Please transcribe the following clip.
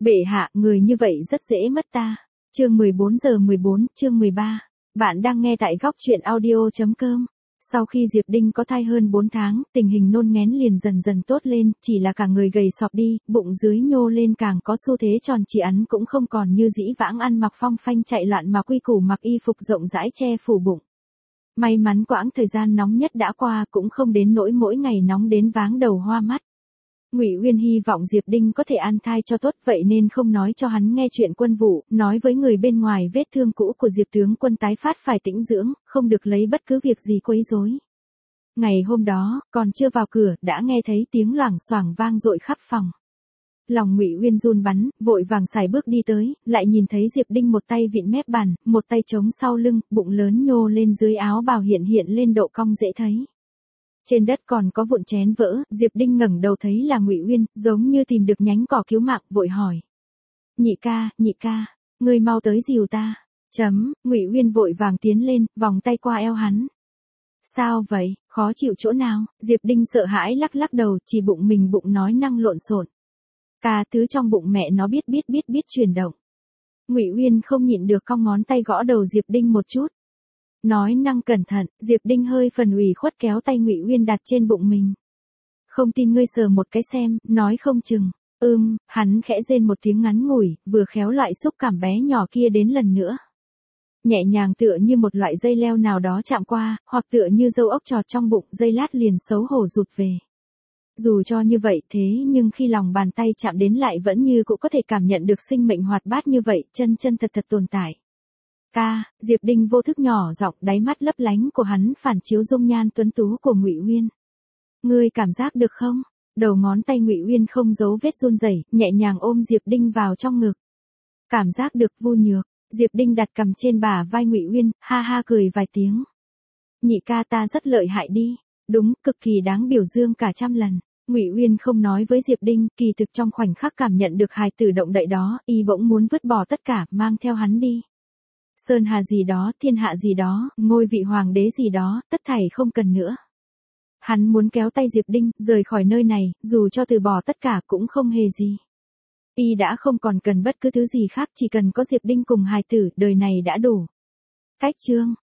Bệ hạ, người như vậy rất dễ mất ta. Chương 14:14, chương 13. Bạn đang nghe tại góc truyện audio.com. Sau khi Diệp Đinh có thai hơn 4 tháng, tình hình nôn nghén liền dần dần tốt lên, chỉ là cả người gầy sọp đi, bụng dưới nhô lên càng có xu thế tròn trịa, ắn cũng không còn như dĩ vãng ăn mặc phong phanh chạy loạn mà quy củ mặc y phục rộng rãi che phủ bụng. May mắn quãng thời gian nóng nhất đã qua, cũng không đến nỗi mỗi ngày nóng đến váng đầu hoa mắt. Ngụy Uyên hy vọng Diệp Đinh có thể an thai cho tốt, vậy nên không nói cho hắn nghe chuyện quân vụ, nói với người bên ngoài vết thương cũ của Diệp tướng quân tái phát phải tĩnh dưỡng, không được lấy bất cứ việc gì quấy rối. Ngày hôm đó, còn chưa vào cửa, đã nghe thấy tiếng loảng xoảng vang dội khắp phòng. Lòng Ngụy Uyên run bắn, vội vàng sải bước đi tới, lại nhìn thấy Diệp Đinh một tay vịn mép bàn, một tay chống sau lưng, bụng lớn nhô lên dưới áo bào hiện lên độ cong dễ thấy. Trên đất còn có vụn chén vỡ, Diệp Đinh ngẩng đầu thấy là Ngụy Uyên, giống như tìm được nhánh cỏ cứu mạng, vội hỏi: nhị ca, ngươi mau tới dìu ta. Ngụy Uyên vội vàng tiến lên, vòng tay qua eo hắn. Sao vậy, khó chịu chỗ nào? Diệp Đinh sợ hãi lắc lắc đầu, chỉ bụng mình bụng nói năng lộn xộn. Cả thứ trong bụng mẹ nó biết chuyển động. Ngụy Uyên không nhịn được cong ngón tay gõ đầu Diệp Đinh một chút. Nói năng cẩn thận, Diệp Đinh hơi phần ủy khuất kéo tay Ngụy Uyên đặt trên bụng mình. Không tin ngươi sờ một cái xem, nói không chừng. Hắn khẽ rên một tiếng ngắn ngủi, vừa khéo loại xúc cảm bé nhỏ kia đến lần nữa. Nhẹ nhàng tựa như một loại dây leo nào đó chạm qua, hoặc tựa như dâu ốc trọt trong bụng, dây lát liền xấu hổ rụt về. Dù cho như vậy thế nhưng khi lòng bàn tay chạm đến lại vẫn như cũng có thể cảm nhận được sinh mệnh hoạt bát như vậy, chân thật tồn tại. Diệp Đinh vô thức nhỏ giọng, đáy mắt lấp lánh của hắn phản chiếu dung nhan tuấn tú của Ngụy Uyên. Ngươi cảm giác được không? Đầu ngón tay Ngụy Uyên không giấu vết run rẩy, nhẹ nhàng ôm Diệp Đinh vào trong ngực. Cảm giác được Vu Nhược. Diệp Đinh đặt cằm trên bả vai Ngụy Uyên, ha ha cười vài tiếng. Nhị ca ta rất lợi hại đi. Đúng, cực kỳ đáng biểu dương cả trăm lần. Ngụy Uyên không nói với Diệp Đinh, kỳ thực trong khoảnh khắc cảm nhận được hài tử động đậy đó, y bỗng muốn vứt bỏ tất cả, mang theo hắn đi. Sơn hà gì đó, thiên hạ gì đó, ngôi vị hoàng đế gì đó, tất thảy không cần nữa. Hắn muốn kéo tay Diệp Đinh, rời khỏi nơi này, dù cho từ bỏ tất cả cũng không hề gì. Y đã không còn cần bất cứ thứ gì khác, chỉ cần có Diệp Đinh cùng hài tử, đời này đã đủ. Cách chương